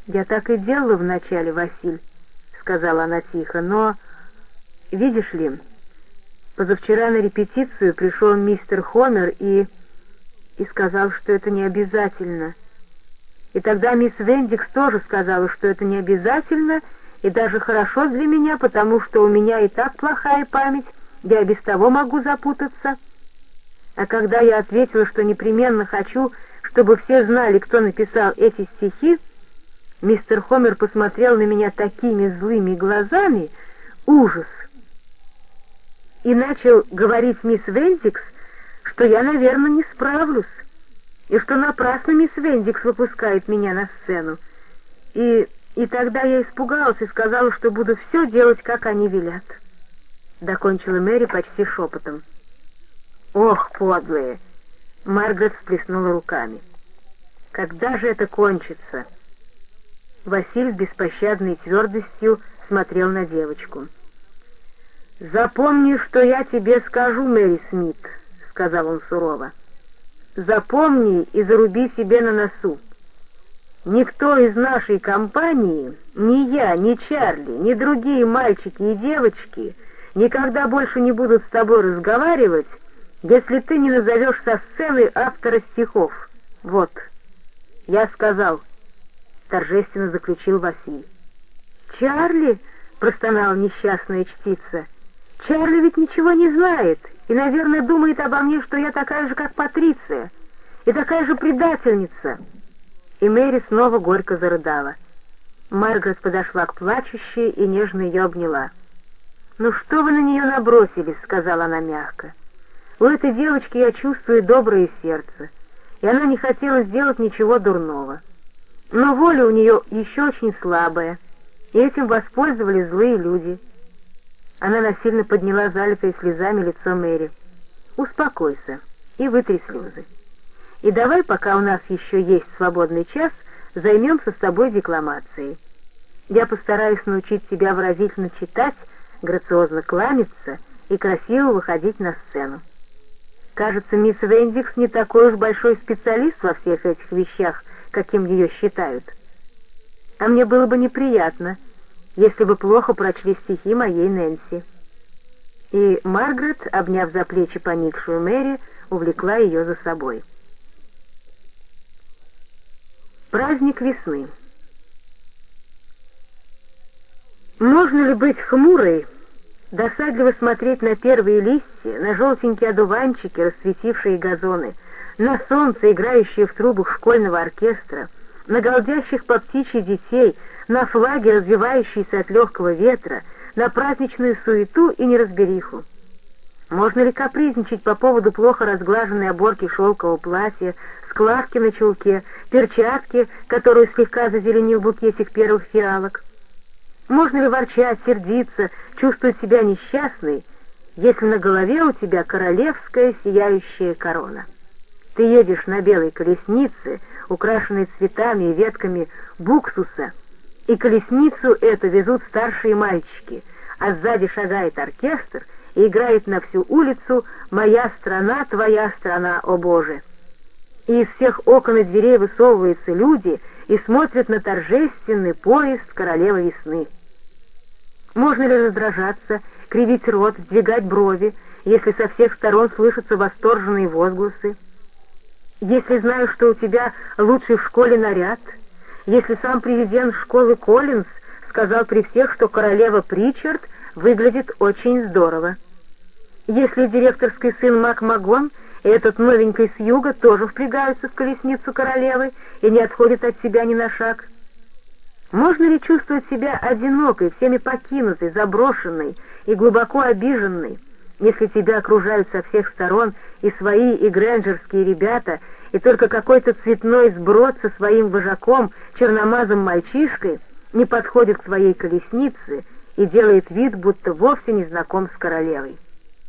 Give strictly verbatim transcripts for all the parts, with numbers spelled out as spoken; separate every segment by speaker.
Speaker 1: «Я так и делала вначале, Василь», — сказала она тихо, — «но, видишь ли, позавчера на репетицию пришел мистер Хомер и... и сказал, что это не обязательно. И тогда мисс Вендикс тоже сказала, что это не обязательно, и даже хорошо для меня, потому что у меня и так плохая память, я и без того могу запутаться. А когда я ответила, что непременно хочу, чтобы все знали, кто написал эти стихи, мистер Хомер посмотрел на меня такими злыми глазами, ужас, и начал говорить мисс Вендикс, что я, наверное, не справлюсь, и что напрасно мисс Вендикс выпускает меня на сцену. И, и тогда я испугалась и сказала, что буду все делать, как они велят. Докончила Мэри почти шепотом. «Ох, подлые!» Маргарет всплеснула руками. «Когда же это кончится?» Василь с беспощадной твердостью смотрел на девочку. «Запомни, что я тебе скажу, Мэри Смит», — сказал он сурово. «Запомни и заруби себе на носу. Никто из нашей компании, ни я, ни Чарли, ни другие мальчики и девочки никогда больше не будут с тобой разговаривать, если ты не назовешь со сцены автора стихов. Вот, я сказал», — торжественно заключил Василий. «Чарли?» — простонала несчастная чтица. «Чарли ведь ничего не знает и, наверное, думает обо мне, что я такая же, как Патриция, и такая же предательница». И Мэри снова горько зарыдала. Маргарет подошла к плачущей и нежно ее обняла. «Ну что вы на нее набросились?» — сказала она мягко. «У этой девочки я чувствую доброе сердце, и она не хотела сделать ничего дурного. Но воля у нее еще очень слабая, и этим воспользовались злые люди». Она насильно подняла залитое слезами лицо Мэри. «Успокойся и вытри слезы. И давай, пока у нас еще есть свободный час, займемся с тобой декламацией. Я постараюсь научить тебя выразительно читать, грациозно кланяться и красиво выходить на сцену. Кажется, мисс Вендикс не такой уж большой специалист во всех этих вещах, каким ее считают. А мне было бы неприятно, если бы плохо прочли стихи моей Нэнси». И Маргарет, обняв за плечи поникшую Мэри, увлекла ее за собой. Праздник весны. Можно ли быть хмурой, досадливо смотреть на первые листья, на желтенькие одуванчики, расцветившие газоны, на солнце, играющее в трубах школьного оркестра, на голдящих по птичьи детей, на флаги, развивающиеся от легкого ветра, на праздничную суету и неразбериху? Можно ли капризничать по поводу плохо разглаженной оборки шелкового платья, складки на чулке, перчатки, которую слегка зазеленил букетик первых фиалок? Можно ли ворчать, сердиться, чувствовать себя несчастной, если на голове у тебя королевская сияющая корона? Ты едешь на белой колеснице, украшенной цветами и ветками буксуса, и колесницу эту везут старшие мальчики, а сзади шагает оркестр и играет на всю улицу «Моя страна, твоя страна, о Боже!» И из всех окон и дверей высовываются люди и смотрят на торжественный поезд королевы весны. Можно ли раздражаться, кривить рот, сдвигать брови, если со всех сторон слышатся восторженные возгласы? Если знаешь, что у тебя лучший в школе наряд, если сам президент школы Коллинз сказал при всех, что королева Причард выглядит очень здорово, если директорский сын Макмагон и этот новенький с юга тоже впрягаются в колесницу королевы и не отходят от себя ни на шаг? Можно ли чувствовать себя одинокой, всеми покинутой, заброшенной и глубоко обиженной, если тебя окружают со всех сторон и свои, и грэнджерские ребята, и только какой-то цветной сброд со своим вожаком, черномазым мальчишкой, не подходит к твоей колеснице и делает вид, будто вовсе не знаком с королевой?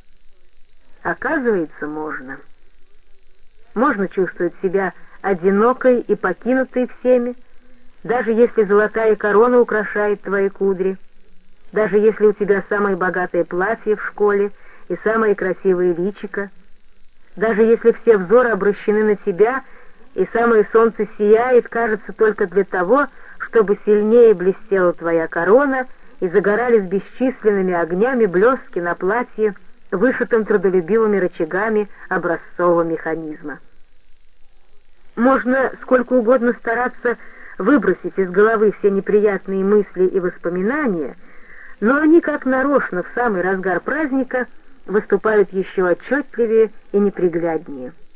Speaker 1: Оказывается, можно. Можно чувствовать себя одинокой и покинутой всеми, даже если золотая корона украшает твои кудри, даже если у тебя самое богатое платье в школе и самое красивое личико, даже если все взоры обращены на тебя, и самое солнце сияет, кажется, только для того, чтобы сильнее блестела твоя корона и загорались бесчисленными огнями блески на платье, вышитым трудолюбивыми рычагами образцового механизма. Можно сколько угодно стараться выбросить из головы все неприятные мысли и воспоминания, но они, как нарочно, в самый разгар праздника выступают еще отчетливее и непригляднее.